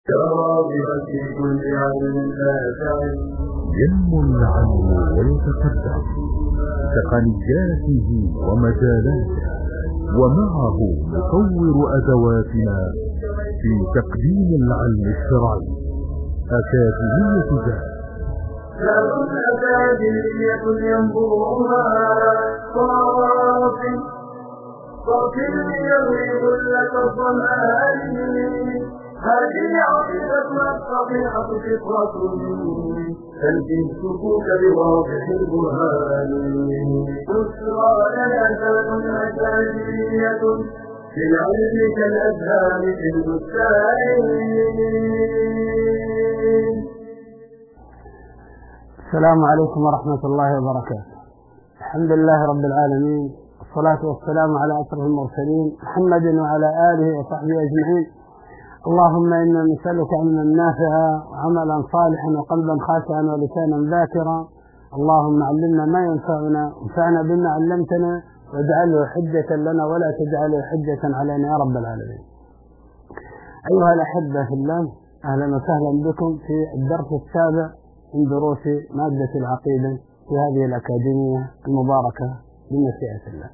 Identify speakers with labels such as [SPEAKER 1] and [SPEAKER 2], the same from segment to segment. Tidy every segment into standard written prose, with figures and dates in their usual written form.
[SPEAKER 1] راغبا في كل علم نافع
[SPEAKER 2] ينمو العلم ويتقدم تقنياته ومجالاته، ومعه نطور أدواتنا في تقديم العلم الشرعي. أكاديمية جهل
[SPEAKER 1] أكاديمية ينبوها صافي ليروي كل الظمآن. هذه عقيدتنا الصحيحة فطرة تنفي السكوك بواضح البرهان. بشرى لنا ذات أكاديمية في العلم كالأذهان في البستان.
[SPEAKER 3] السلام عليكم ورحمة الله وبركاته. الحمد لله رب العالمين، والصلاة والسلام على أشرف المرسلين محمد وعلى آله وصحبه أجمعين. اللهم إنا نسألك علما نافعا وعملا صالحا وقلبا خاشعا ولسانا ذاكرا. اللهم علمنا ما ينفعنا وانفعنا بما علمتنا واجعله حجة لنا ولا تجعله حجة علينا يا رب العالمين. أيها الأحبة في الله، أهلا وسهلا بكم في الدرس السابع من دروس مادة العقيدة في هذه الأكاديمية المباركة بمشيئة الله.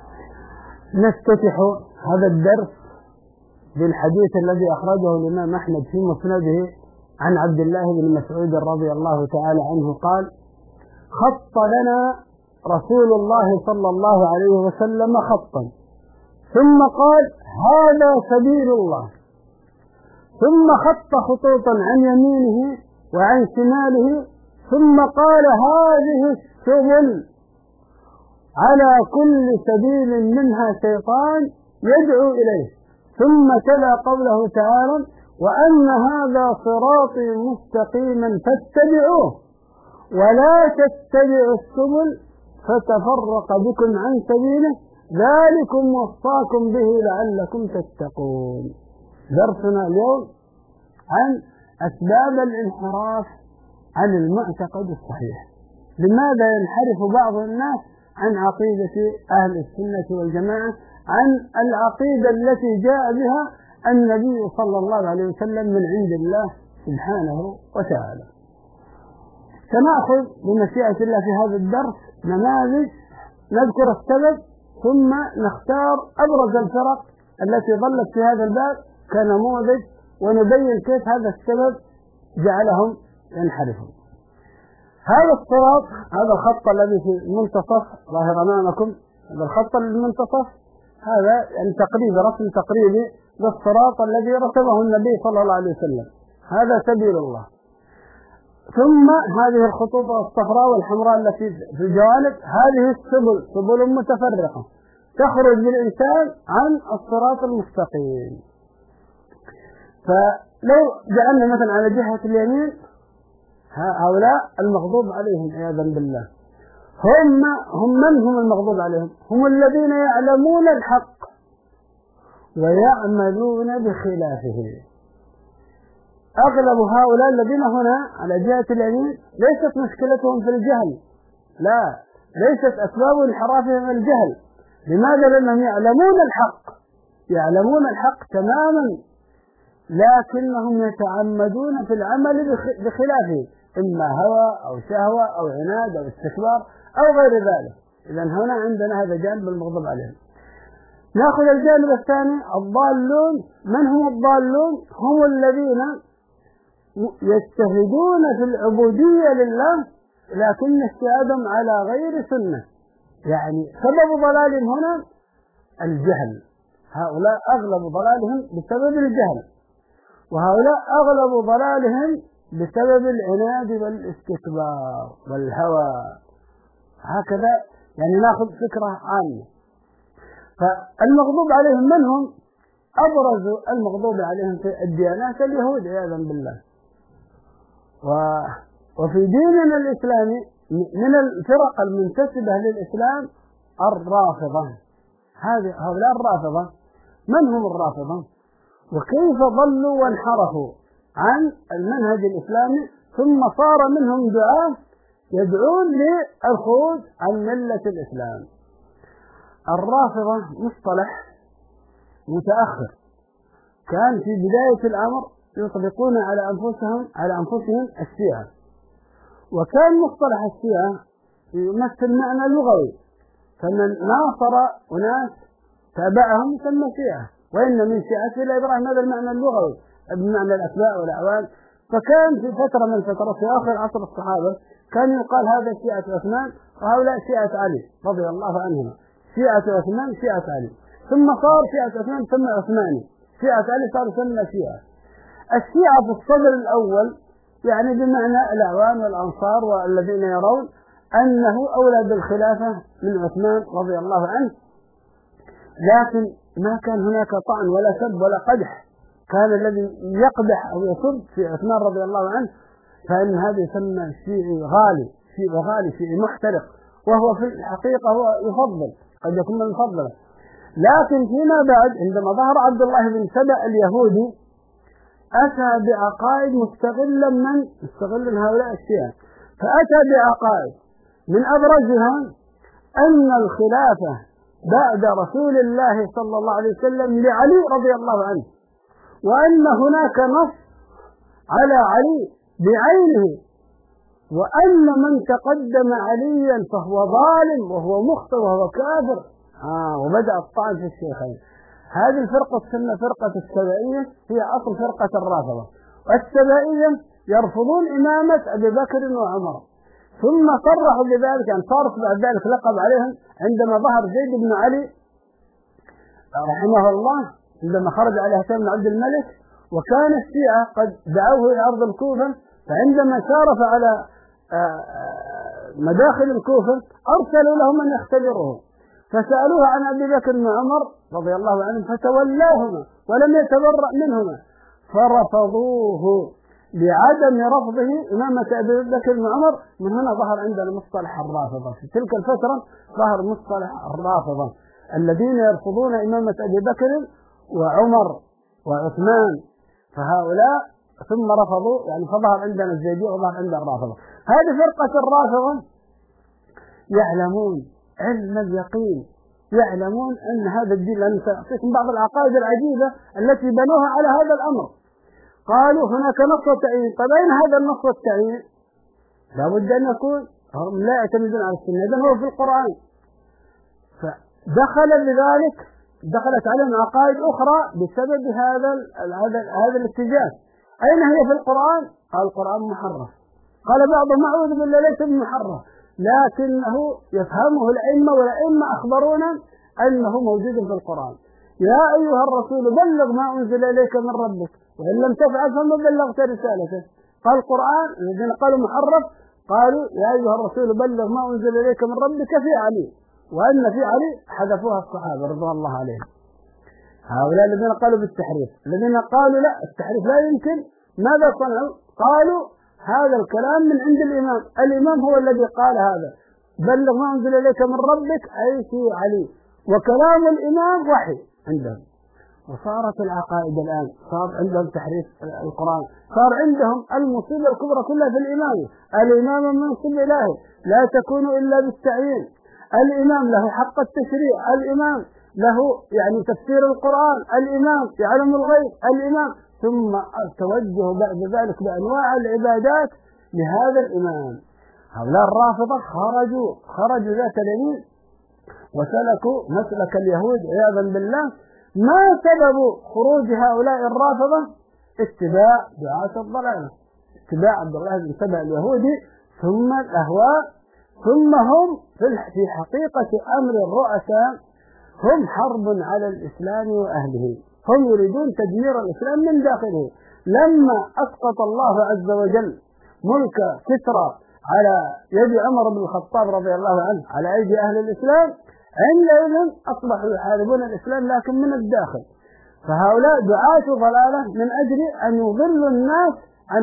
[SPEAKER 3] نفتتح هذا الدرس بالحديث الذي أخرجه الإمام أحمد في مسنده عن عبد الله بن مسعود رضي الله تعالى عنه قال: خط لنا رسول الله صلى الله عليه وسلم خطا ثم قال: هذا سبيل الله، ثم خط خطوطا عن يمينه وعن شماله، ثم قال: هذه السبل على كل سبيل منها شيطان يدعو إليه، ثم تلا قوله تعالى: وأن هذا صراطي مستقيما فاتبعوه ولا تتبعوا السبل فتفرق بكم عن سبيله ذلكم وصاكم به لعلكم تتقون. درسنا اليوم عن أسباب الانحراف عن المعتقد الصحيح. لماذا ينحرف بعض الناس عن عقيدة أهل السنة والجماعة، عن العقيدة التي جاء بها النبي صلى الله عليه وسلم من عند الله سبحانه وتعالى؟ سنأخذ بمشيئة الله في هذا الدرس نماذج نذكر السبب، ثم نختار أبرز الفرق التي ظلت في هذا الباب كنموذج، ونبين كيف هذا السبب جعلهم ينحرفون. هذا الصراط، هذا الخط الذي في المنتصف ظاهر أمامكم، هذا الخط المنتصف، هذا يعني تقريبا رسم تقريبي للصراط الذي رسمه النبي صلى الله عليه وسلم. هذا سبيل الله. ثم هذه الخطوط الصفراء والحمراء التي في الجوانب، هذه السبل، سبل متفرقة تخرج بالإنسان عن الصراط المستقيم. فلو جعلنا مثلا على جهة اليمين هؤلاء المغضوب عليهم عياذا بالله، هم من هم المغضوب عليهم؟ هم الذين يعلمون الحق ويعملون بخلافه. أغلب هؤلاء الذين هنا على جهة اليمين ليست مشكلتهم في الجهل، لا، ليست أسباب انحرافهم الجهل. لماذا؟ لأنهم يعلمون الحق تماما، لكنهم يتعمدون في العمل بخلافه، إما هوى أو شهوة أو عناد أو استكبار أو غير ذلك. إذن هنا عندنا هذا جانب المغضوب عليهم. نأخذ الجانب الثاني، الضالون. من هم الضالون؟ هم الذين يجتهدون في العبودية لله لكن اجتهادهم على غير سنة، يعني سبب ضلالهم هنا الجهل. هؤلاء أغلب ضلالهم بسبب الجهل، وهؤلاء أغلب ضلالهم بسبب العناد والاستكبار والهوى. هكذا يعني نأخذ فكرة عامة. فالمغضوب عليهم من هم؟ أبرز المغضوب عليهم في الديانات اليهود عياذا بالله. وفي ديننا الإسلامي من الفرق المنتسبة للإسلام الرافضة. هؤلاء الرافضة. من هم الرافضة؟ وكيف ضلوا وانحرفوا عن المنهج الإسلامي، ثم صار منهم دعاة يدعون للخروج عن ملة الإسلام. الرافضة مصطلح متأخر، كان في بداية الأمر يطلقون على أنفسهم الشيعة. وكان مصطلح الشيعة يمثل معنى لغوي، فمن ناصر أناس تابعهم يسمى شيعة، وإن من شيعته إلى إبراهيم، هذا المعنى اللغوي بمعنى الأتباع والأعوان. فكان في فترة من الفترات في آخر عصر الصحابة كان يقال هذا شيعة عثمان وهؤلاء شيعة علي رضي الله عنهما، شيعة عثمان شيعة علي، ثم صار شيعة عثمان ثم عثماني، شيعة علي صار يسمى شيعة. الشيعة في الصدر الأول يعني بمعنى الأعوان والأنصار والذين يرون أنه أولى بالخلافة من عثمان رضي الله عنه، لكن ما كان هناك طعن ولا سب ولا قدح. كان الذي يقدح أو يسب في عثمان رضي الله عنه فإن هذا يسمى شيعي غالي، شيعي محترق، وهو في الحقيقة هو يفضل، قد يكون من فضله. لكن فيما بعد عندما ظهر عبد الله بن سبأ اليهودي أتى بعقائد مستغلا هؤلاء الشيعة، فأتى بعقائد من أبرزها أن الخلافة بعد رسول الله صلى الله عليه وسلم لعلي رضي الله عنه، وأن هناك نص على علي بعينه، وأن من تقدم عليا فهو ظالم وهو مخطئ وهو كافر. وبدأ الطعن في الشيخين. هذه الفرقة تسمى فرقة السبائية، هي أصل فرقة الرافضة. والسبائية يرفضون إمامة أبي بكر وعمر، ثم صرحوا بذلك أن صارت بعد ذلك لقب عليهم عندما ظهر زيد بن علي رحمه الله، عندما خرج على هشام بن عبد الملك، وكان الشيعة قد دعوه إلى أرض الكوفة، فعندما شارف على مداخل الكوفة أرسلوا له من يختبره، فسألوه عن أبي بكر وعمر رضي الله عنهم فتولاهما ولم يتبرأ منهما، فرفضوه لعدم رفضه إمامة أبي بكر وعمر. من هنا ظهر عندنا مصطلح الرافضة. في تلك الفترة ظهر مصطلح الرافضة الذين يرفضون إمامة أبي بكر وعمر وعثمان، فهؤلاء ثم رفضوا، يعني فظهر عندنا الزيدية وظهر عندنا الرافضة. هذه فرقة الرافضة يعلمون علم اليقين، يعلمون أن هذا الدين، لأن سأعطيكم بعض العقائد العجيبة التي بنوها على هذا الأمر. قالوا هناك نص والتعيين، طيب أين هذا النص والتعيين؟ لابد أن يكون هم لا يعتمدون على السنة، إذن هو في القرآن. فدخل لذلك دخلت عليهم عقائد أخرى بسبب هذا الاتجاه. أين هي في القرآن؟ قال القرآن محرف. قال بعضهم أعوذ بالله ليس بمحرف، لكنه يفهمه الأئمة، والأئمة أخبرونا أنه موجود في القرآن. يا أيها الرسول بلغ ما أنزل إليك من ربك وإن لم تفعل فما بلغت رسالته. قال القرآن الذين قالوا محرف قالوا يا أيها الرسول بلغ ما أنزل إليك من ربك في علي، وأن في علي حذفوها الصحابة رضوان الله عليهم. هؤلاء الذين قالوا بالتحريف، الذين قالوا لا التحريف لا يمكن، ماذا صنعوا؟ قالوا هذا الكلام من عند الإمام هو الذي قال هذا، بلغ ما أنزل إليك من ربك أي في علي، وكلام الإمام وحي عندهم. وصارت العقائد الآن صار عندهم تحريف القرآن، صار عندهم المصيبة الكبرى كلها في الإمام منصب إلهي لا تكون إلا بالتعيين، الإمام له حق التشريع، الإمام له يعني تفسير القرآن، الإمام يعلم الغيب، الإمام، ثم التوجه بعد ذلك بأنواع العبادات لهذا الإمام. هؤلاء الرافضة خرجوا ذات اليمين وسلكوا مسلك اليهود عياذا بالله. ما سبب خروج هؤلاء الرافضة؟ اتباع دعاة الضلالة، اتباع عبد الله بن سبأ اليهودي، ثم الأهواء، ثم هم في حقيقة أمر الرؤساء هم حرب على الإسلام وأهله، هم يريدون تدمير الإسلام من داخله. لما أسقط الله عز وجل ملك كسرى على يد عمر بن الخطاب رضي الله عنه على أيدي أهل الإسلام، عندئذ أصبحوا يحاربون الإسلام لكن من الداخل. فهؤلاء دعاة ضلالة من أجل أن يضلوا الناس عن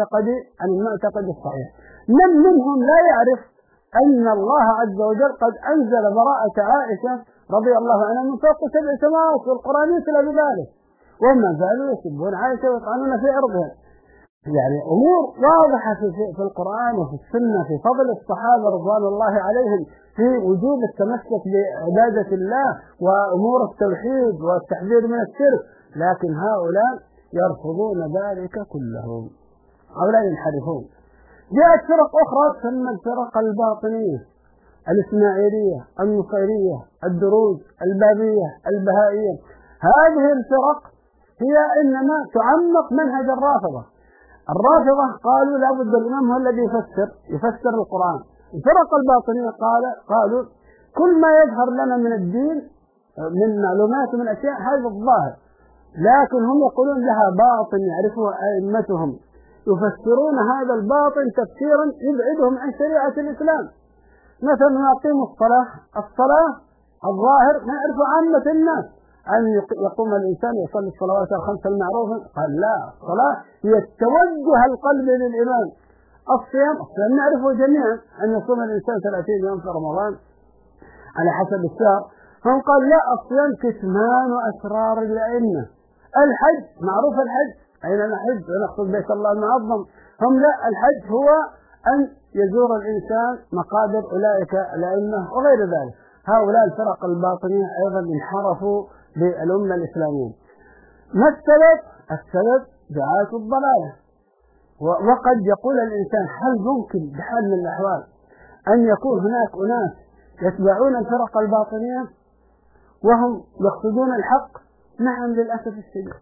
[SPEAKER 3] المعتقد الصحيح. من منهم لا يعرف أن الله عز وجل قد أنزل براءة عائشة رضي الله عنها من فوق 7 سماوات، والقرآن يتلى بذلك، وما زالوا يسبون عائشة ويطعنون في عرضها. يعني أمور واضحة في القرآن وفي السنة في فضل الصحابة رضوان الله عليهم، في وجوب التمسك بعبادة الله وأمور التوحيد والتحذير من الشرك. لكن هؤلاء يرفضون ذلك كله، هؤلاء ينحرفون. جاءت فرق أخرى تسمى الفرق الباطنية، الإسماعيلية، النصيرية، الدروز، البابية، البهائية. هذه الفرق هي إنما تعمق منهج الرافضة. الرافضة قالوا لا بد الإمام هو الذي يفسر القرآن. الفرق الباطنية قالوا كل ما يظهر لنا من الدين من معلومات ومن أشياء هذا الظاهر، لكن هم يقولون لها باطن يعرفه أئمتهم، يفسرون هذا الباطن تفسيرا يبعدهم عن شريعة الإسلام. مثلا يقيموا الصلاة الظاهر ما يعرف عامة الناس أن يقوم الإنسان يصلي الصلوات الخمس المعروفة، قال لا، الصلاة هي التوجه القلبي للإمام. الصيام نعرفه جميعا أن يصوم الإنسان 30 يوم في رمضان على حسب الشهر. هم قال لا، الصيام كتمان وأسرار الأئمة. الحج معروف، الحج أين نحج ونقصد بيت الله المعظم. هم لا، الحج هو أن يزور الإنسان مقابر أولئك الأئمة وغير ذلك. هؤلاء الفرق الباطنية أيضا انحرفوا بالأمة الإسلامية. ما السبب؟ السبب دعاة الضلالة. وقد يقول الإنسان هل ممكن بحال من الأحوال أن يكون هناك أناس يتبعون الفرق الباطنية وهم يقصدون الحق؟ نعم للأسف الشديد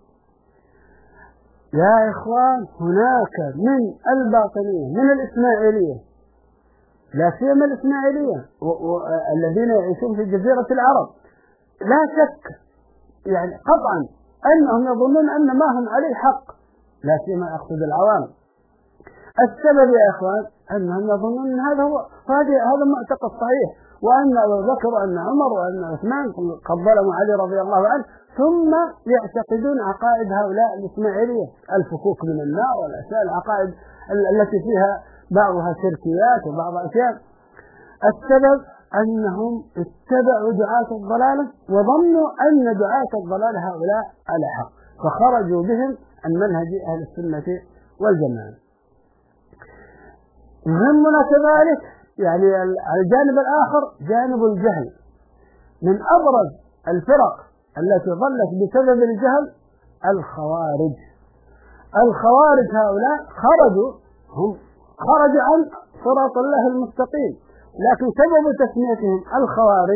[SPEAKER 3] يا إخوان، هناك من الباطنية من الإسماعيلية، لا سيما الإسماعيلية الذين يعيشون في جزيرة العرب، لا شك يعني قطعا أنهم يظنون أن ما هم عليه حق، لا سيما أقصد العوام. السبب يا إخوان أنهم يظنون أن هذا معتقد صحيح، وأن أبو بكر وأن عمر وأن عثمان قد ظلموا علي رضي الله عنه، ثم يعتقدون عقائد هؤلاء الإسماعيلية، الفكوك من النار والأشياء، العقائد التي فيها بعضها شركيات وبعض أشياء. السبب أنهم اتبعوا دعاة الضلالة وظنوا أن دعاة الضلالة هؤلاء على حق، فخرجوا بهم عن منهج أهل السنة والجماعة. يهمنا كذلك يعني الجانب الآخر جانب الجهل. من أبرز الفرق التي ظلت بسبب الجهل الخوارج. الخوارج هؤلاء خرجوا عن صراط الله المستقيم، لكن سبب تسميتهم الخوارج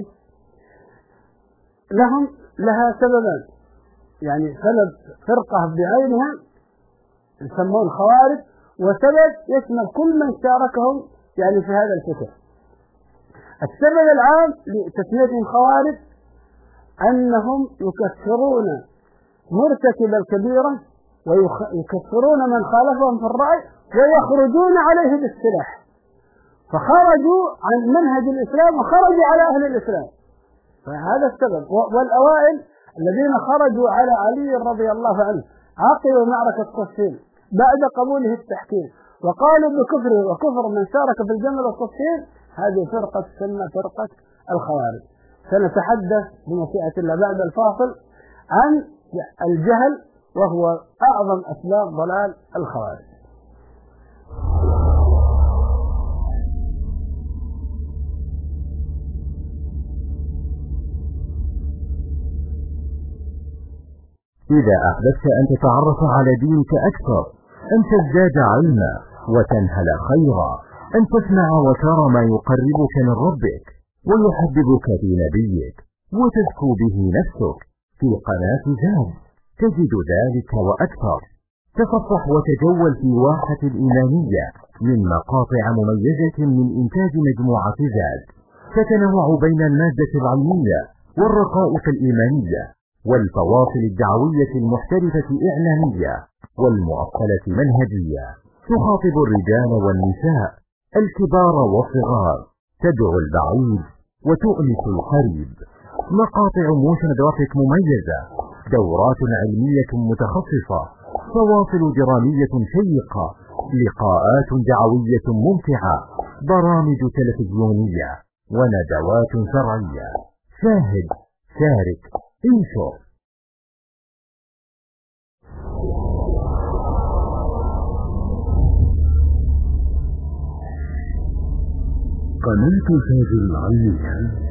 [SPEAKER 3] لها سببان، يعني سبب فرقة بعينها يسمون خوارج، وسبب يشمل كل من شاركهم يعني في هذا الفكر. السبب العام لتسميتهم خوارج أنهم يكفرون مرتكب الكبيرة ويكفرون من خالفهم في الرأي ويخرجون عليه بالسلاح، فخرجوا عن منهج الإسلام وخرجوا على أهل الإسلام، فهذا السبب. والأوائل الذين خرجوا على علي رضي الله عنه عقبوا معركة صفين بعد قبوله التحكيم وقالوا بكفره وكفر من شارك في الجمل والصفين، هذه فرقة تسمى فرقة الخوارج. سنتحدث بمشيئة الله بعد الفاصل عن الجهل وهو أعظم أسباب ضلال الخوارج.
[SPEAKER 2] إذا أحببت أن تتعرف على دينك أكثر، أن تزداد علما وتنهل خيرا، أن تسمع وترى ما يقربك من ربك ويحببك في نبيك وتزكو به نفسك، في قناة زاد تجد ذلك وأكثر. تصفح وتجول في واحة الإيمانية من مقاطع مميزة من إنتاج مجموعة زاد، تتنوع بين المادة العلمية والرقائق الإيمانية والفواصل الدعوية المحترفة إعلامية والمؤصلة منهجية، تخاطب الرجال والنساء، الكبار والصغار، تدعو البعيد وتؤنس القريب. مقاطع موشن جرافيك مميزة، دورات علمية متخصصة، فواصل درامية شيقة، لقاءات دعوية ممتعة، برامج تلفزيونية وندوات شرعية. شاهد، شارك، انشر. قناة زاد العلمية.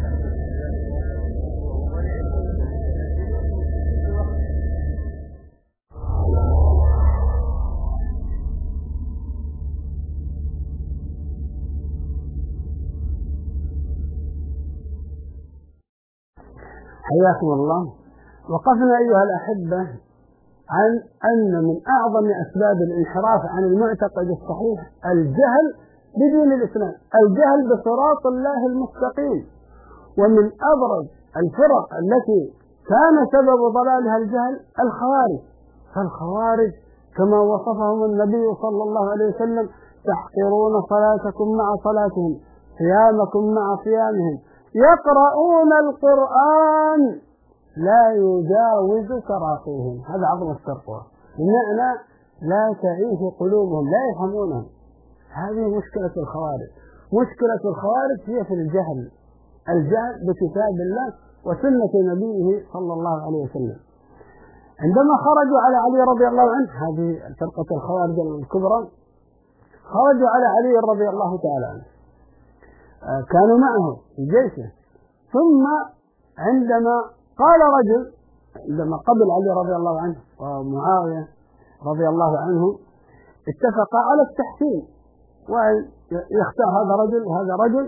[SPEAKER 3] حياكم الله. وقفنا أيها الأحبة عن أن من أعظم أسباب الانحراف عن المعتقد الصحيح الجهل بدين الإسلام، الجهل بصراط الله المستقيم. ومن أبرز الفرق التي كان سبب ضلالها الجهل الخوارج. فالخوارج كما وصفهم النبي صلى الله عليه وسلم: تحقرون صلاتكم مع صلاتهم، صيامكم مع صيامهم، يقرؤون القرآن لا يجاوز تراقيهم. هذا عظم التقوى، بمعنى لا تعيش قلوبهم، لا يفهمونهم. هذه مشكلة الخوارج. مشكلة الخوارج هي في الجهل بكتاب الله وسنة نبيه صلى الله عليه وسلم. عندما خرجوا على علي رضي الله عنه، هذه فرقة الخوارج الكبرى، خرجوا على علي رضي الله تعالى عنه، كانوا معه في جيشه. ثم عندما قال رجل، عندما قبل علي رضي الله عنه ومعاوية رضي الله عنه، اتفقا على التحكيم، وأن يختار هذا رجل وهذا رجل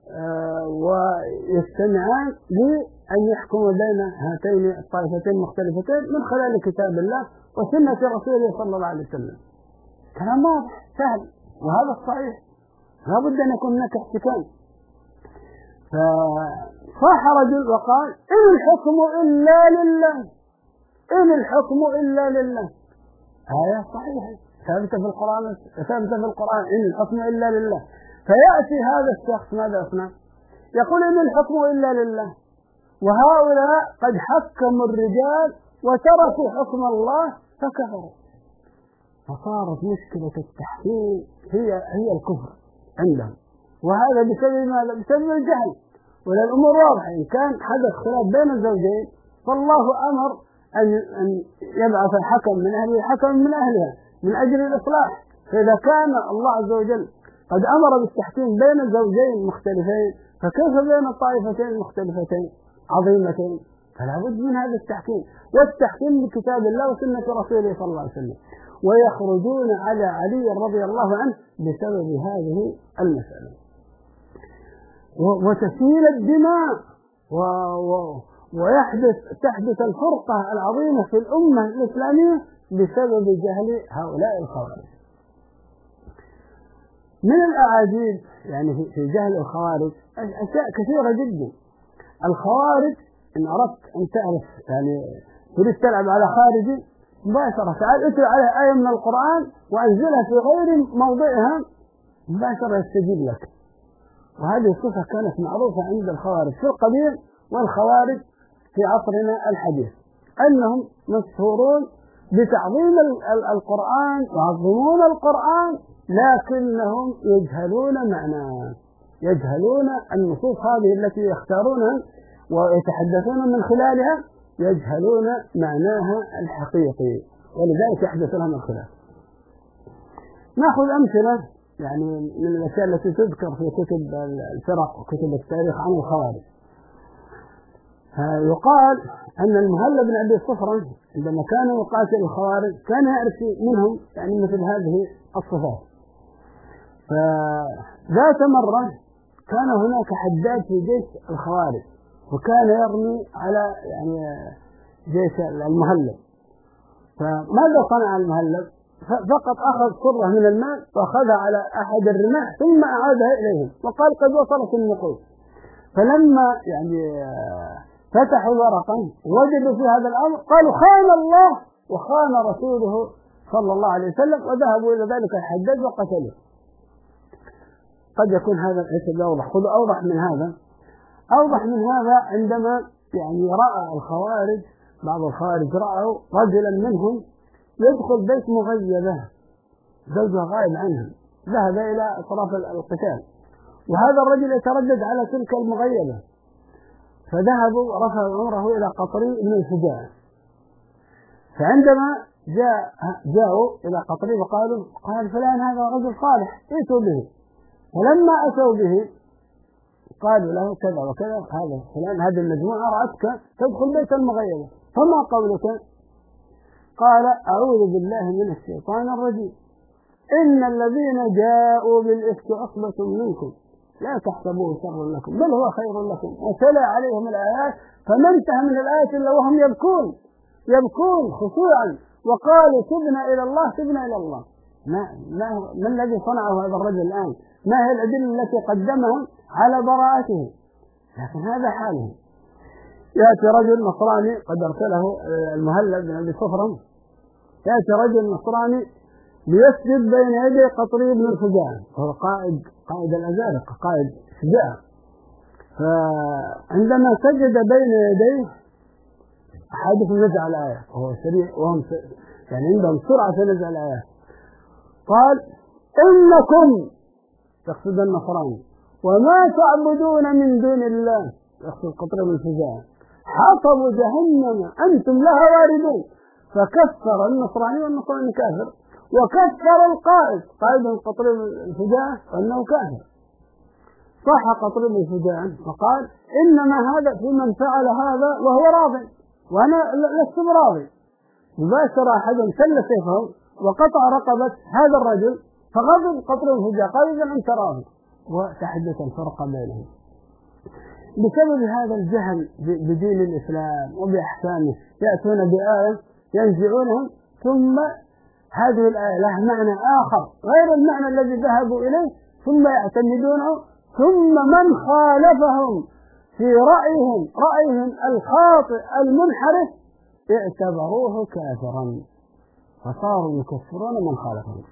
[SPEAKER 3] ويجتمعان لأن يحكموا بين هاتين الطائفتين المختلفتين من خلال كتاب الله وسنة رسوله صلى الله عليه وسلم. كلام واضح سهل، وهذا الصحيح، لا بد أن يكون هناك احتكام. فصاح رجل وقال: إن الحكم إلا لله، إن الحكم إلا لله. آية صحيحة ثابتة في القرآن، إن الحكم إلا لله. فيأتي هذا الشخص ماذا يصنع؟ يقول: إن الحكم إلا لله، وهؤلاء قد حكموا الرجال وتركوا حكم الله فكفروا. فصارت مشكلة التحكيم هي الكفر عندهم، وهذا بسبب ماذا؟ بسبب الجهل. ولا الأمور واضحة، إن كان حدث خلاف بين الزوجين فالله أمر أن يبعث الحكم من أهله حكم من أهلها من أجل الإصلاح. فإذا كان الله عز وجل قد أمر بالتحكيم بين زوجين مختلفين، فكيف بين الطائفتين المختلفتين عظيمتين؟ فلا بد من هذا التحكيم، والتحكيم بكتاب الله وسنة رسوله صلى الله عليه وسلم. ويخرجون على علي رضي الله عنه بسبب هذه المسألة، وتسيل الدماء تحدث الفرقة العظيمة في الأمة الإسلامية بسبب جهل هؤلاء الخوارج. من الأعاجيب يعني في جهل الخوارج أشياء كثيرة جدا. الخوارج إن أردت أن تعرف، يعني تريد تلعب على خارجي مباشرة، تعال اتلو عليه آية من القرآن وأنزلها في غير موضعها مباشرة يستجيب لك. وهذه الصفة كانت معروفة عند الخوارج في القديم والخوارج في عصرنا الحديث، أنهم مشهورون بتعظيم القرآن ويعظمون القرآن، لكنهم يجهلون معناه، يجهلون النصوص هذه التي يختارونها ويتحدثون من خلالها، يجهلون معناها الحقيقي، ولذلك يحدث لهم الخلاف. نأخذ أمثلة يعني من الأشياء التي تذكر في كتب الفرق وكتب التاريخ عن الخوارج. يقال أن المهلب بن أبي صفرة عندما كان يقاتل الخوارج كان يعرف منهم يعني مثل هذه الصفات. فذات مرة كان هناك حداد في جيش الخوارج، وكان يرمي على يعني جيش المهلب. فماذا صنع المهلب؟ فقط أخذ صرة من الماء وأخذها على أحد الرماح ثم أعادها إليهم وقال: قد وصلت النقود. فلما يعني فتحوا ورقا وجدوا في هذا الأمر قالوا: خان الله وخان رسوله صلى الله عليه وسلم، وذهبوا إلى ذلك الحداد وقتلوه. قد يكون هذا ليس بأوضح، خذوا أوضح من هذا. أوضح من هذا عندما يعني رأى الخوارج، بعض الخوارج رأوا رجلا منهم يدخل بيت مغيبة، زوجها غائب عنها، ذهب إلى أطراف القتال، وهذا الرجل يتردد على تلك المغيبة، فذهبوا رفعوا أمره إلى قطري بن الفجاء. فعندما جاءوا إلى قطري وقالوا: قال فلان هذا رجل صالح، ائتوا به. فلما أتوا به قالوا له: كذا وكذا، هذا فلان، هذه المجموعة رأتك تدخل بيت المغيبة، فما قولك؟ قال: أعوذ بالله من الشيطان الرجيم، إن الذين جاءوا بالإفك عصبة منكم، لا تحسبوه شرا لكم بل هو خير لكم، وتلا عليهم الآيات فما انتهى من الآيات إلا وهم يبكون خشوعا وقالوا تبنا إلى الله. ما الذي صنعه هذا الرجل الآن؟ ما هي الأدلة التي قدمها على براءته؟ لكن هذا حاله. يأتي رجل نصراني قد أرسله المهلب بن أبي صفرم، يأتي رجل نصراني ليسجد بين يدي قطري بن الفجاع، وهو قائد الأزارقة، قائد شجاع. فعندما سجد بين يديه أحدهم نزع الآية، وهو سريع وهم يعني عندهم سرعة في نزع الآية، قال إنكم، يقصد النصراني، وما تعبدون من دون الله، يقصد قطري بن الفجاع، حطب جهنم أنتم لها واردون. فكفر النصراني، والنصراني كافر، وكفر قائد قطري بن الفجاع أنه كافر. صح قطري بن الفجاع وقال إنما هذا في من فعل هذا وهو راضي، وأنا لست براضي. مباشر أحدهم سل سيفه وقطع رقبة هذا الرجل، فغضب قطري بن الفجاع قال إذا أنت راضي، وتحدث الفرق بينهم. بسبب هذا الجهل بدين الإسلام وبأحكامه يأتون بآية ينزعونهم، ثم هذه الآية لها معنى آخر غير المعنى الذي ذهبوا إليه ثم يعتمدونه، ثم من خالفهم في رأيهم الخاطئ المنحرف اعتبروه كافرا، فصاروا يكفرون من خالفهم.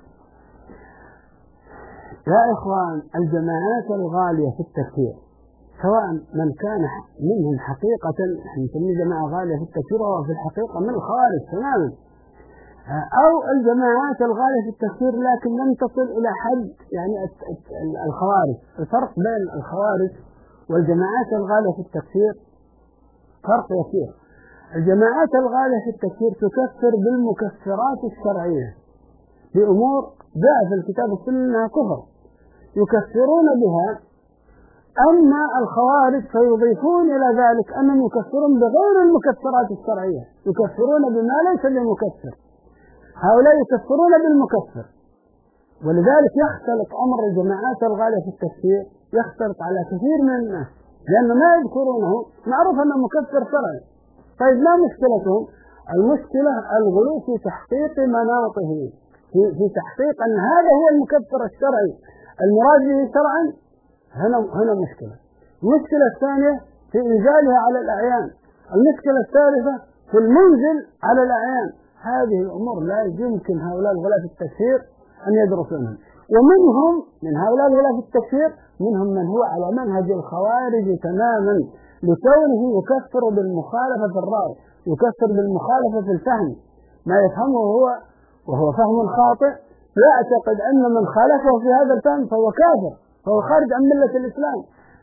[SPEAKER 3] يا إخوان، الجماعات الغالية في التكفير، سواء من كان منهم حقيقة نسميه جماعة غالية في التكفير وهو في الحقيقة من الخوارج تماما، أو الجماعات الغالية في التكفير لكن لم تصل إلى حد يعني الخوارج. الفرق بين الخوارج والجماعات الغالية في التكفير فرق يسير. الجماعات الغالية في التكفير تكفر بالمكفرات الشرعية بأمور جاء في الكتاب والسنة أنها كفر يكفرون بها. أما الخوارج فيضيفون إلى ذلك أنهم يكفرون بغير المكفرات الشرعية، يكفرون بما ليس بمكفر. هؤلاء يكفرون بالمكفر، ولذلك يختلط أمر الجماعات الغالية في التكفير، يختلط على كثير من الناس لأن ما يذكرونه معروف أنه مكفر شرعي. طيب ما مشكلتهم؟ المشكلة الغلو في تحقيق مناطه، في تحقيق أن هذا هو المكفر الشرعي المراد به شرعا. هنا مشكلة. المشكلة الثانية في إنزالها على الأعيان. المشكلة الثالثة في المنزل على الأعيان. هذه الأمور لا يمكن هؤلاء الغلاة في التكفير أن يدرسونها. ومنهم من هؤلاء الغلاة في التكفير منهم من هو على منهج الخوارج تماما، لكونه يكفر بالمخالفة في الرأي، يكفر بالمخالفة في الفهم، ما يفهمه هو وهو فهم خاطئ، يعتقد أن من خالفه في هذا الفهم فهو كافر، فهو خارج عن ملة الإسلام.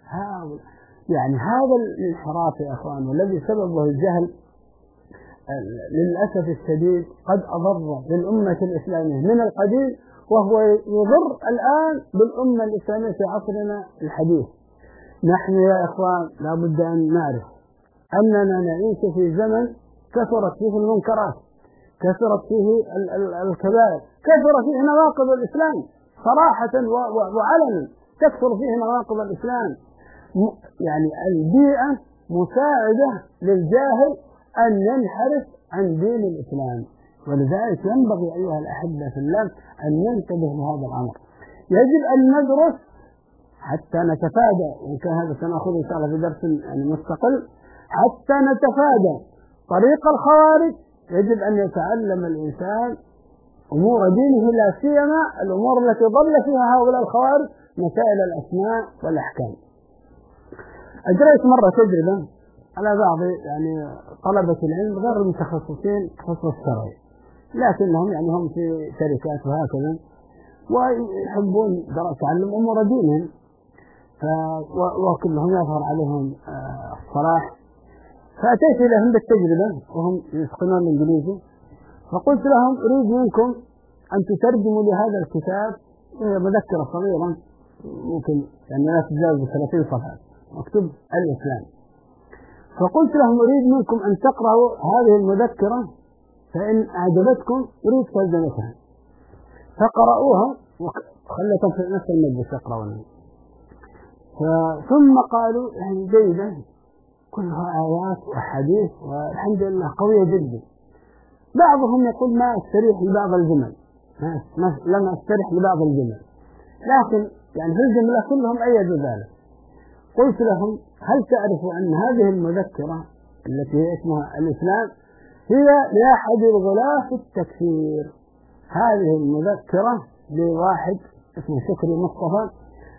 [SPEAKER 3] هذا الانحراف يا أخوان والذي سببه الجهل للأسف الشديد قد أضر بالأمة الإسلامية من القديم، وهو يضر الآن بالأمة الإسلامية في عصرنا الحديث. نحن يا إخوان لا بد أن نعرف أننا نعيش في زمن كثرت فيه المنكرات، كثرت فيه الكبائر، كثر فيه نواقض الإسلام صراحة وعلنا، تكثر فيه نواقض الإسلام. يعني البيئة مساعدة للجاهل أن ينحرف عن دين الإسلام، ولذلك ينبغي أيها الأحبة في الله أن ننتبه لهذا الأمر. يجب أن ندرس حتى نتفادى، وإن كان هذا سنأخذ إن شاء الله في درس مستقل، حتى نتفادى طريق الخوارج. يجب أن يتعلم الإنسان أمور دينه، لا سيما الأمور التي ضل فيها هؤلاء الخوارج، مسائل الأسماء والأحكام. أجريت مرة تجربة على بعض طلبة العلم غير المتخصصين تخصص شرعي، لكنهم هم في شركات وهكذا ويحبون تعلم أمور دينهم، وكلهم يظهر عليهم الصلاح. فأتيت لهم بالتجربة وهم يتقنون الإنجليزي، فقلت لهم أريد منكم أن تترجموا لهذا الكتاب، مذكرة صغيرة ممكن لا تتجاوز 30 صفحة، مكتوب الإسلام. فقلت لهم أريد منكم أن تقرأوا هذه المذكرة، فإن أعجبتكم أريد ترجمتها. فقرأوها وخلتهم في نفس المجلس يقرأونها. ثم قالوا يعني جيدة كلها آيات وحديث والحمد لله قوية جدا. بعضهم يقول ما أستريح لبعض الجمل، لم أستريح لبعض الجمل، لكن يعني في الجملة كلهم أيدوا ذلك. قلت لهم هل تعرفوا أن هذه المذكرة التي هي اسمها الإسلام هي لأحد الغلاة في التكفير؟ هذه المذكرة لواحد اسمه شكري مصطفى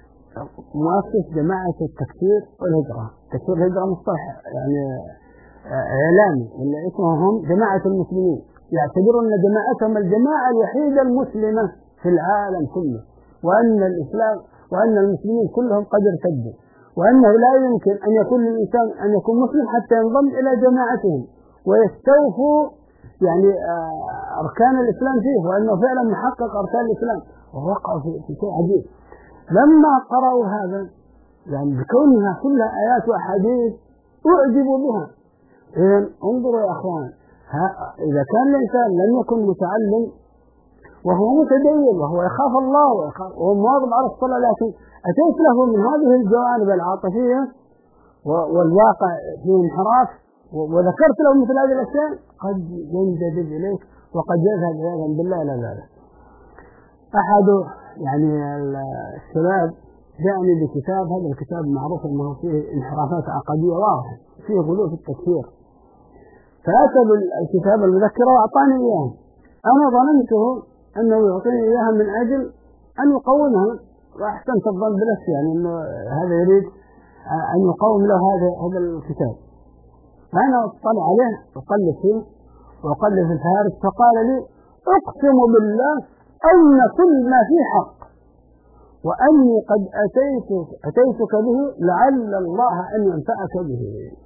[SPEAKER 3] مؤسس جماعة التكفير والهجرة. تكفير الهجرة مصطلح يعني إعلامي، اللي اسمهم جماعة المسلمين، يعتبرون أن جماعتهم الجماعة الوحيدة المسلمة في العالم كله، وأن الإسلام وأن المسلمين كلهم قد ارتدوا، وأنه لا يمكن أن يكون الإنسان أن يكون مسلم حتى ينضم إلى جماعتهم ويستوفوا يعني أركان الإسلام فيه، وأنه فعلا محقق أركان الإسلام. ووقعوا في شيء عجيب لما قرأوا هذا، يعني بكونها كلها آيات وأحاديث أعجبوا بها. إذن انظروا يا أخوان، إذا كان الإنسان لم يكن متعلم وهو متدين وهو يخاف الله وهو مواظب على الصلاة، لكن أتيت له من هذه الجوانب العاطفية والواقع فيه انحراف وذكرت له مثل هذه الأشياء، قد ينجذب إليك وقد يذهب عياذا بالله إلى ذلك. أحد يعني الشباب جاءني بكتاب، هذا الكتاب معروف أنه فيه انحرافات عقدية واضحة، فيه غلو في التكفير، فأتى بالكتاب المذكرة وأعطاني إياه. أنا ظننته أنه يعطيني إياها من أجل أن يقومها، وأحسنت الظن بنفسي يعني أنه هذا يريد أن يقوم له هذا الكتاب. فأنا أطلع عليه وأقلب فيه وأقلب في الفهارس، فقال لي أقسم بالله أن كل ما فيه حق، وأني قد أتيتك به لعل الله أن ينفعك به.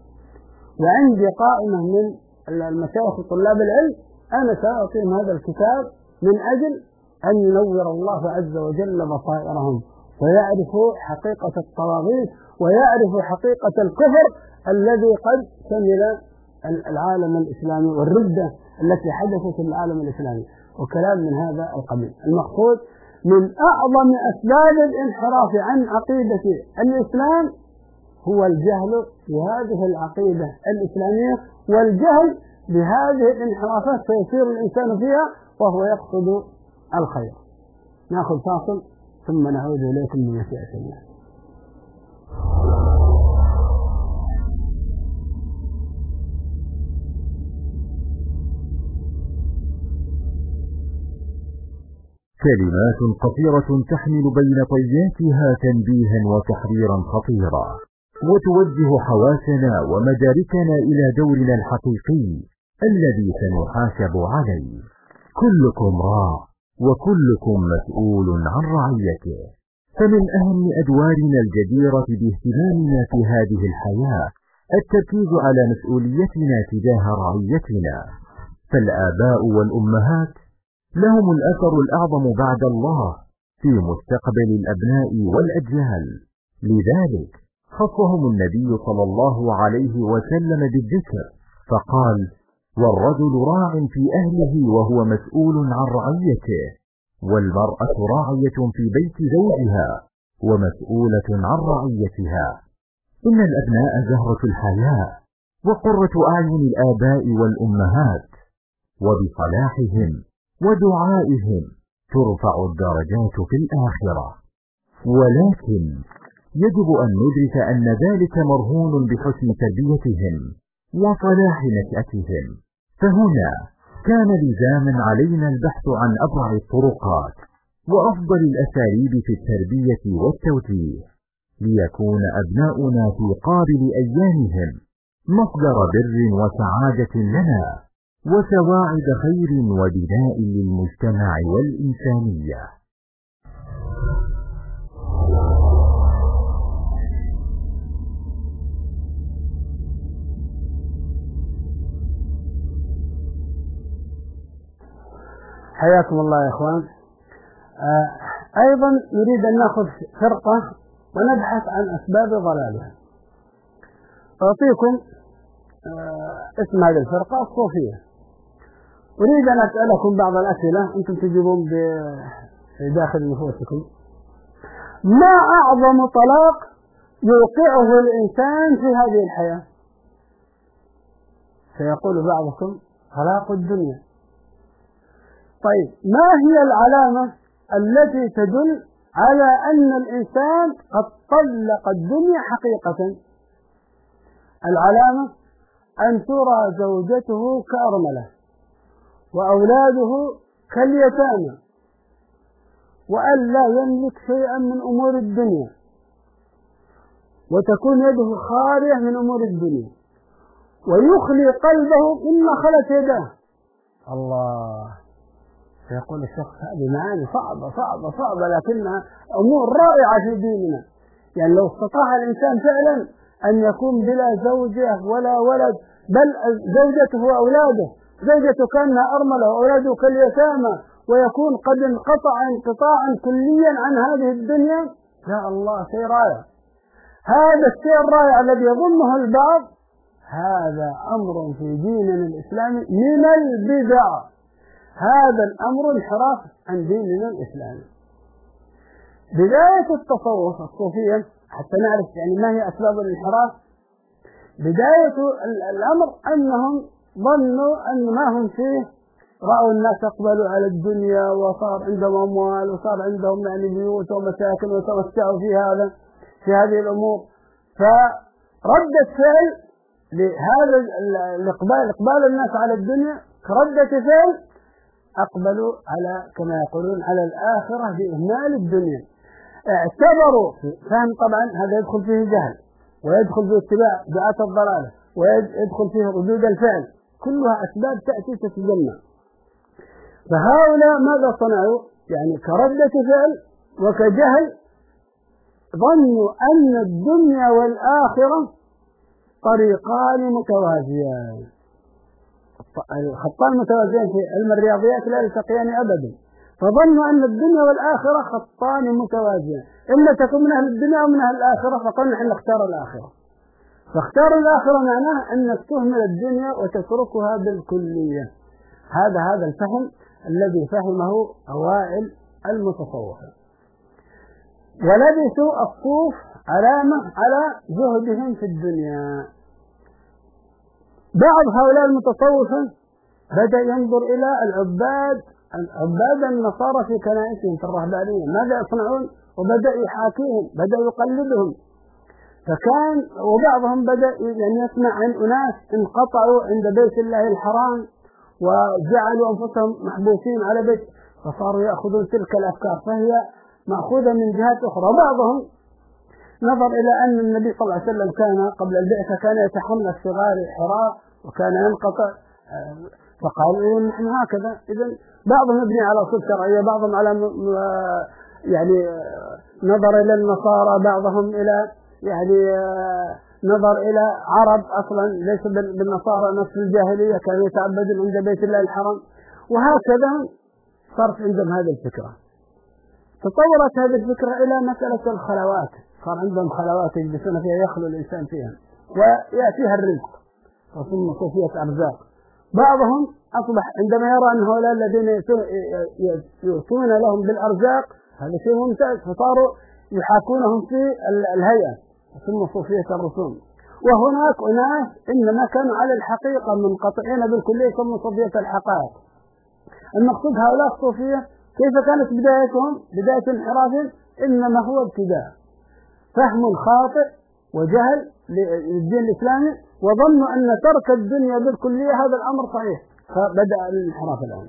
[SPEAKER 3] وعندي قائمة من المشايخ طلاب العلم أنا سأعطيهم هذا الكتاب من أجل أن ينور الله عز وجل بصائرهم ويعرفوا حقيقة الطواغيت ويعرفوا حقيقة الكفر الذي قد شمل العالم الإسلامي والردة التي حدثت في العالم الإسلامي وكلام من هذا القبيل. المقصود من أعظم أسباب الانحراف عن عقيدة الإسلام هو الجهل بهذه العقيدة الإسلامية والجهل بهذه الانحرافات، فيصير الإنسان فيها وهو يقصد الخير. نأخذ فاصل ثم نعود إليكم من مشيئة الله.
[SPEAKER 2] كلمات قصيرة تحمل بين طياتها تنبيها وتحذيرا خطيرا، وتوجه حواسنا ومداركنا إلى دورنا الحقيقي الذي سنحاسب عليه. كلكم راع وكلكم مسؤول عن رعيته. فمن أهم أدوارنا الجديرة باهتمامنا في هذه الحياة التركيز على مسؤوليتنا تجاه رعيتنا. فالآباء والأمهات لهم الأثر الأعظم بعد الله في مستقبل الأبناء والأجيال، لذلك خصهم النبي صلى الله عليه وسلم بالذكر فقال: والرجل راع في أهله وهو مسؤول عن رعيته، والمرأة راعية في بيت زوجها ومسؤولة عن رعيتها. إن الأبناء زهرة الحياة وقرة أعين الآباء والأمهات، وبصلاحهم ودعائهم ترفع الدرجات في الآخرة. ولكن يجب أن ندرك أن ذلك مرهون بحسن تربيتهم وصلاح نشأتهم. فهنا كان لزاما علينا البحث عن أبرع الطرقات وأفضل الأساليب في التربية والتوجيه، ليكون أبناؤنا في قابل أيامهم مصدر بر وسعادة لنا وسواعد خير وبناء للمجتمع والإنسانية.
[SPEAKER 3] حياكم الله يا إخوان. أيضا نريد أن نأخذ فرقة ونبحث عن أسباب ضلالها. أعطيكم اسم هذه الفرقة الصوفية. أريد أن أسألكم بعض الأسئلة أنتم تجيبون بداخل نفوسكم. ما أعظم طلاق يوقعه الإنسان في هذه الحياة. سيقول بعضكم طلاق الدنيا. طيب ما هي العلامة التي تدل على أن الإنسان قد طلق الدنيا حقيقة؟ العلامة أن ترى زوجته كأرملة وأولاده كاليتامى وأن لا يملك شيئا من أمور الدنيا وتكون يده خالية من أمور الدنيا ويخلي قلبه مما خلت يداه. الله، سيقول الشخص هذه معاني صعبة لكنها أمور رائعة في ديننا. يعني لو استطاع الإنسان فعلا أن يكون بلا زوجة ولا ولد، بل زوجته وأولاده، زوجته كأنها أرملة وأولاده كاليتامى، ويكون قد انقطع انقطاعا كليا عن هذه الدنيا، يا الله شيء رائع. هذا الشيء الرائع الذي يظنه البعض هذا أمر في ديننا الإسلامي من البدع. هذا الأمر انحراف عن ديننا الإسلامي. بداية التصوف الصوفية حتى نعرف يعني ما هي أسباب الانحراف. بداية الأمر أنهم ظنوا أن ما هم فيه، رأوا الناس أقبلوا على الدنيا وصار عندهم أموال وصار عندهم يعني بيوت ومساكن وتوسعوا في هذه الأمور، فردة فعل لهذا إقبال الناس على الدنيا كردة فعل أقبلوا على كما يقولون على الآخرة بإهمال الدنيا. اعتبروا فهم طبعا هذا يدخل فيه جهل ويدخل فيه اتباع دعاة الضلالة ويدخل فيه ردود الفعل، كلها أسباب تأتي تتجمع. فهؤلاء ماذا صنعوا؟ يعني كردة فعل وكجهل ظنوا أن الدنيا والآخرة طريقان متوازيان. الخطان متوازيان في علم الرياضيات لا يلتقيان أبدا، فظنوا أن الدنيا والآخرة خطان متوازيان، إما تكون من أهل الدنيا أو من أهل الآخرة، فقالوا نحن نختار الآخرة. فاختاروا الآخرة معناه أنك تهمل الدنيا وتتركها بالكلية. هذا الفهم الذي فهمه أوائل المتصوفة، ولبسوا الصوف علامة على زهدهم في الدنيا. بعض هؤلاء المتصوفة بدأ ينظر إلى عباد النصارى في كنائسهم في الرهبانية ماذا يصنعون، وبدأ يحاكيهم، بدأ يقلدهم. فكان وبعضهم بدأ يعني يسمع عن أناس انقطعوا عند بيت الله الحرام وجعلوا أنفسهم محبوسين على بيت، فصاروا يأخذون تلك الأفكار فهي مأخوذة من جهات أخرى. بعضهم نظر إلى أن النبي صلى الله عليه وسلم كان قبل البعثة كان يتحمل في غار حراء وكان ينقطع، فقالوا نحن هكذا. إذن بعضهم يبني على أصول شرعية، بعضهم على يعني نظر إلى النصارى، بعضهم إلى يعني نظر إلى عرب أصلا ليس بالنصارى نفس الجاهلية كانوا يتعبدون عند بيت الله الحرام، وهكذا صارت عندهم هذه الفكرة. تطورت هذه الفكرة إلى مسألة الخلوات، صار عندهم خلوات يجلسون فيها يخلو الإنسان فيها ويأتيها الرزق وثم صوفية أرزاق. بعضهم أصبح عندما يرى أن هؤلاء الذين يؤتون لهم بالأرزاق هذا شيء ممتاز، فصاروا يحاكونهم في الهيئة ثم صوفية الرسوم. وهناك أناس إنما كانوا على الحقيقة منقطعين بالكلية ثم صوفية الحقائق. المقصود هؤلاء الصوفية كيف كانت بدايتهم؟ بداية انحرافهم إنما هو ابتداء فهم خاطئ وجهل للدين الإسلامي، وظنوا أن ترك الدنيا بالكلية هذا الأمر صحيح، فبدأ الانحراف الآن.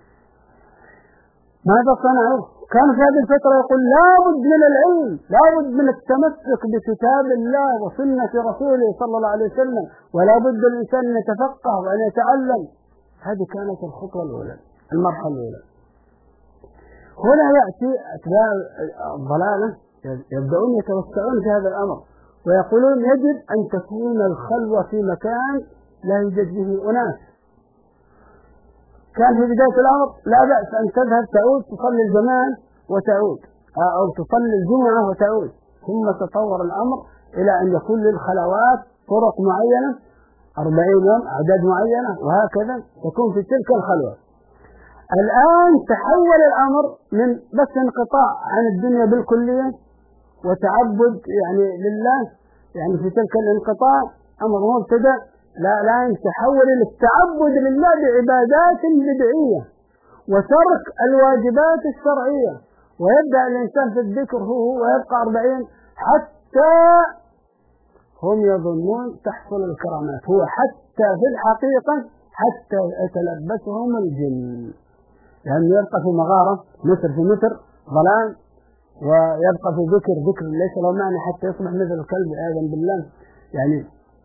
[SPEAKER 3] ماذا صنعوا؟ كانوا في هذه الفترة يقول لا بد من العلم، لا بد من التمسك بكتاب الله وسنة رسوله صلى الله عليه وسلم، ولا بد الإنسان أن يتفقه وأن يتعلم. هذه كانت الخطوة الأولى، المرحلة الأولى. هنا يأتي أتباع الضلالة يبدأون يتوسعون في هذا الأمر ويقولون يجب أن تكون الخلوة في مكان لا يوجد به أناس. كان في بداية الأمر لا بأس أن تذهب تعود تصلي الجماعة وتعود، أو تصلي الجمعة وتعود، ثم تطور الأمر إلى أن يكون للخلوات طرق معينة 40 يوم أعداد معينة، وهكذا تكون في تلك الخلوة. الآن تحول الأمر من بس انقطاع عن الدنيا بالكلية وتعبد يعني لله يعني في تلك الانقطاع أمر مبتدأ الآن تحول إلى التعبد لله بعبادات بدعية وترك الواجبات الشرعية، ويبدأ الإنسان في الذكر هو ويبقى 40 حتى هم يظنون تحصل الكرامات، هو حتى في الحقيقة حتى يتلبسهم الجن، يعني يبقى في مغارة متر في متر ظلام، ويبقى في ذكر ليس له معنى حتى يصبح مثل الكلب عياذا بالله، يعني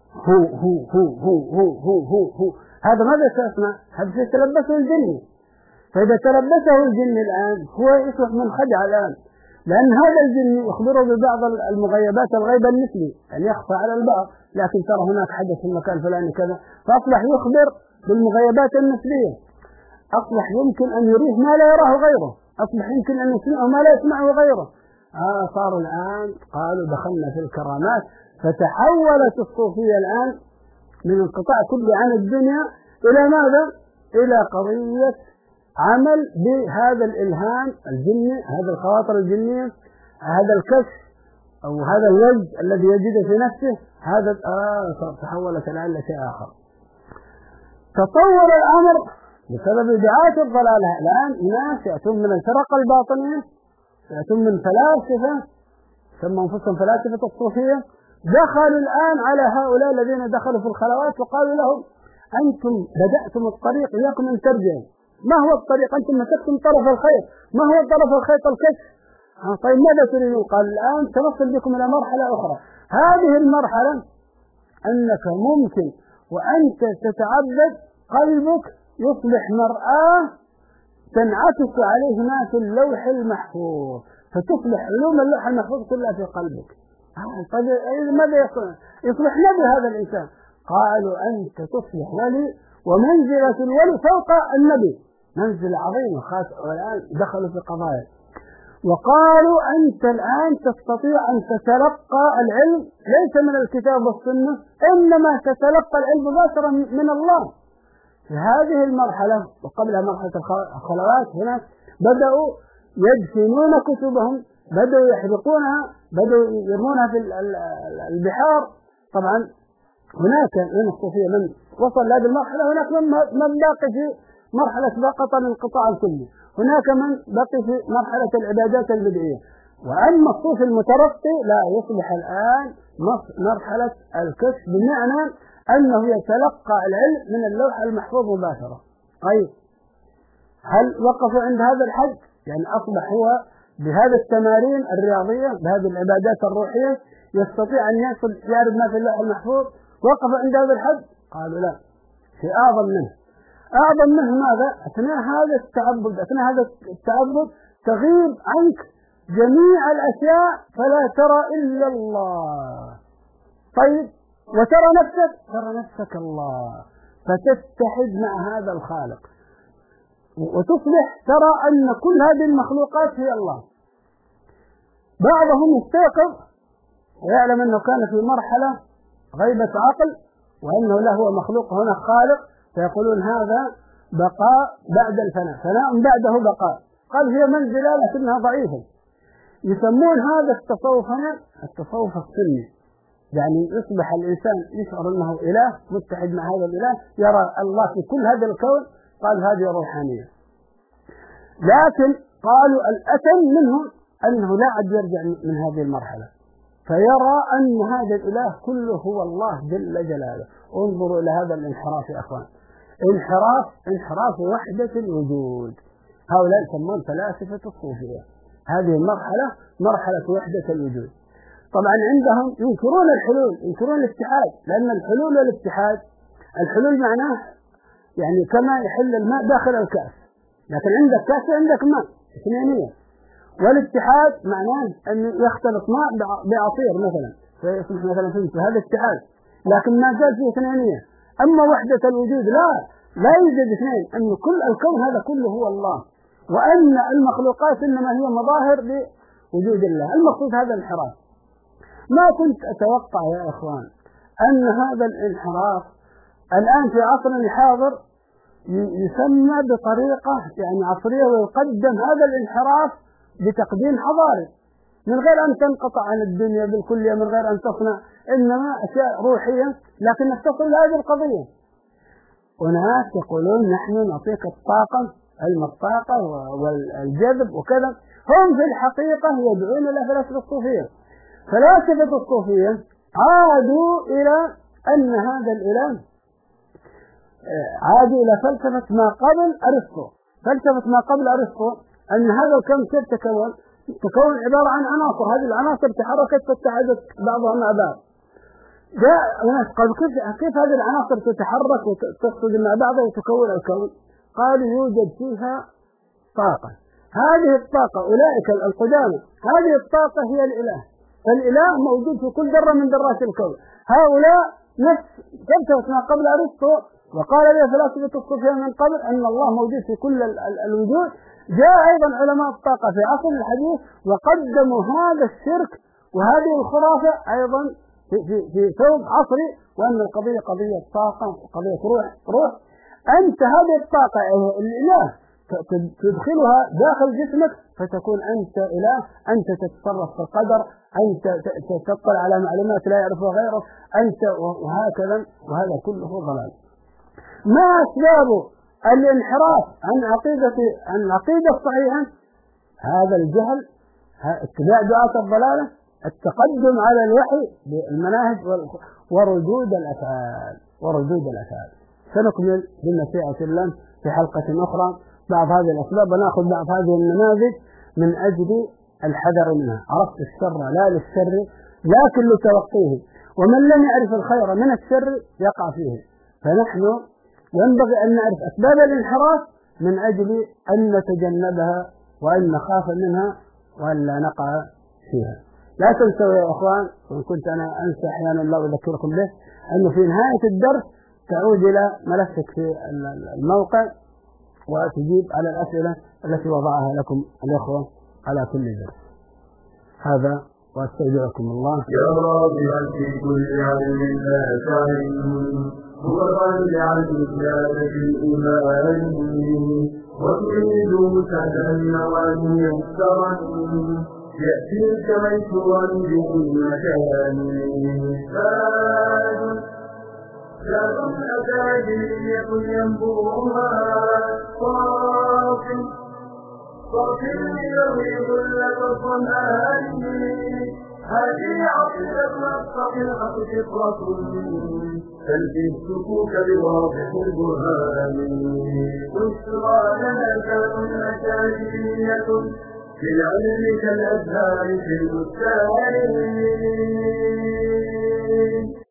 [SPEAKER 3] هو هذا ماذا سيصنع؟ هذا سيتلبسه الجن. فإذا تلبسه الجن الآن هو يصبح منخدع الآن، لأن هذا الجن يخبره ببعض المغيبات الغيب المثلي، يعني يخفى على البعض، لكن ترى هناك حدث في المكان الفلاني كذا، فأصبح يخبر بالمغيبات المثلية، أصبح يمكن أن يريه ما لا يراه غيره، أصبح يمكن أن يسمعه ما لا يسمعه غيره. صاروا الآن قالوا دخلنا في الكرامات، فتحولت الصوفية الآن من انقطاع كل عن الدنيا إلى ماذا؟ إلى قضية عمل بهذا الإلهام الجني، هذا الخواطر الجنية، هذا الكشف أو هذا الوجد الذي يجده في نفسه، هذا تحولت الآن لشيء آخر. تطور الأمر بسبب دعاة الضلالة. الآن ناس يأتون من الفرق الباطنية، يأتون من فلاسفة سموا أنفسهم فلاسفة الصوفية، دخلوا الآن على هؤلاء الذين دخلوا في الخلوات وقالوا لهم أنتم بدأتم الطريق، إياكم أن ترجعوا. ما هو الطريق؟ أنتم مسكتم طرف الخيط، ما هو طرف الخيط؟ الكشف. طيب ماذا تريدون؟ قال الآن سنصل بكم إلى مرحلة أخرى، هذه المرحلة أنك ممكن وأنت تتعبد قلبك يصبح مرآة تنعكس عليه ما في اللوح المحفوظ، فتصبح علوم اللوح المحفوظ كلها في قلبك. طيب ماذا يصبح نبي هذا الإنسان؟ قالوا أنت تصبح ولي، ومنزلة الولي فوق النبي منزل عظيم، والآن دخلوا في قضايا وقالوا أنت الآن تستطيع أن تتلقى العلم ليس من الكتاب والسنة، إنما تتلقى العلم مباشرة من الله. في هذه المرحلة وقبلها مرحلة الخلوات هناك بدأوا يدفنون كتبهم، بدأوا يحرقونها، بدأوا يرمونها في البحار. طبعا هناك من الصوفية من وصل لهذه المرحلة، هناك من باقي في مرحلة باقة الانقطاع الكلي، هناك من بقي في مرحلة العبادات البدعية. وأما الصوفي المترقي لا، يصبح الآن مرحلة الكشف، بمعنى أنه يتلقى العلم من اللوح المحفوظ مباشرة. طيب هل وقفوا عند هذا الحد؟ يعني أصبح هو بهذه التمارين الرياضية بهذه العبادات الروحية يستطيع أن يصل يعرف ما في اللوح المحفوظ؟ وقف عند هذا الحد؟ قالوا لا، في أعظم منه. أعظم منه ماذا؟ أثناء هذا التعبد تغيب عنك جميع الأشياء فلا ترى إلا الله. طيب وترى نفسك الله، فتتحد مع هذا الخالق وتصبح ترى أن كل هذه المخلوقات هي الله. بعضهم يستيقظ ويعلم أنه كان في مرحلة غيبة عقل وأنه له هو مخلوق هنا خالق، فيقولون هذا بقاء بعد الفناء، فناء بعده بقاء. قال هي منزلة لكنها ضعيفة. يسمون هذا التصوف هنا التصوف السني، يعني يصبح الإنسان يشعر أنه إله متحد مع هذا الإله، يرى الله في كل هذا الكون. قال هذه روحانية. لكن قالوا الأتم منهم أنه لا عد يرجع من هذه المرحلة، فيرى أن هذا الإله كله هو الله جل جلاله. انظروا إلى هذا الانحراف يا أخوان، انحراف وحدة الوجود. هؤلاء يسمون فلاسفة الصوفية. هذه المرحلة مرحلة وحدة الوجود. طبعا عندهم ينكرون الحلول، ينكرون الاتحاد، لأن الحلول والاتحاد، الحلول معناه يعني كما يحل الماء داخل الكأس، لكن عندك كأس عندك ماء اثنينية. والاتحاد معناه أن يختلط ماء بعصير مثلا فيصبح مثلا فهمت هذا اتحاد، لكن ما زال فيه اثنينية. أما وحدة الوجود لا يوجد اثنين، أن كل الكون هذا كله هو الله، وأن المخلوقات إنما هي مظاهر لوجود الله. المقصود هذا الانحراف. ما كنت أتوقع يا إخوان أن هذا الانحراف الآن في عصرنا الحاضر يسمى بطريقة يعني عصرية، ويقدم هذا الانحراف بتقديم حضاري. من غير أن تنقطع عن الدنيا بالكلية، من غير أن تصنع، إنما أشياء روحية لكنك تصل لهذه القضية. وناس يقولون نحن نعطيك الطاقة، علم الطاقة والجذب وكذا. هم في الحقيقة يدعون إلى فلسفة الصوفية. فلاسفة الصوفية عادوا إلى أن هذا الإله، عادوا إلى فلسفة ما قبل أرسطو. فلسفة ما قبل أرسطو أن هذا الكون كيف تكون عبارة عن عناصر، هذه العناصر تحركت فاتحدت بعضها مع بعض. جاء ناس قالوا كيف هذه العناصر تتحرك وتصطدم مع بعضها وتكون الكون؟ قالوا يوجد فيها طاقة، هذه الطاقة أولئك القدامى هذه الطاقة هي الإله، فالإله موجود في كل ذرة من ذرات الكون. هؤلاء نفس فلسفة ما قبل أرسطو، وقال لي فلاسفة الصوفية من قبل أن الله موجود في كل الوجود. جاء أيضا علماء الطاقة في عصر الحديث وقدموا هذا الشرك وهذه الخرافة أيضا في ثوب عصري، وأن القضية قضية طاقة وقضية روح. أنت هذه الطاقة الإله تدخلها داخل جسمك فتكون أنت إله، أنت تتصرف في القدر، أنت تطلع على معلومات لا يعرفها غيرك، أنت وهكذا. وهذا كله ضلال. ما أسباب الانحراف عن العقيدة الصحيحة؟ هذا الجهل، اتباع دعاة الضلالة، التقدم على الوحي بالمناهج وردود الأفعال. سنكمل بمشيئة الله في حلقة أخرى بعض هذه الأسباب، ونأخذ بعض هذه النماذج من أجل الحذر منها. عرفت الشر لا للشر لكن لتوقيه، ومن لم يعرف الخير من الشر يقع فيه. فنحن ينبغي أن نعرف أسباب الانحراف من أجل أن نتجنبها وأن نخاف منها وأن لا نقع فيها. لا تنسوا يا أخوان، وإن كنت أنا أنسى أحيانا لا أذكركم به، أنه في نهاية الدرس تعود إلى ملفك في الموقع وتجيب على الأسئلة التي وضعها لكم الأخوة على كل درس. هذا واستودعكم الله.
[SPEAKER 1] يا راضيا في كل علم لا تعلم، هو راجع الإجابة الإيمان، وتريد سهلا وميسرا يأتيك ميسورا بكل مكان. زاد أكاديمية ينبوها صافي يروي ظلة الظمآن. هذه عقيدة الصحيحة فطرة تلقي السكوك بواضح البرهان. بشرى لنا كون أكاديمية في العلم كالأزهار في البستان.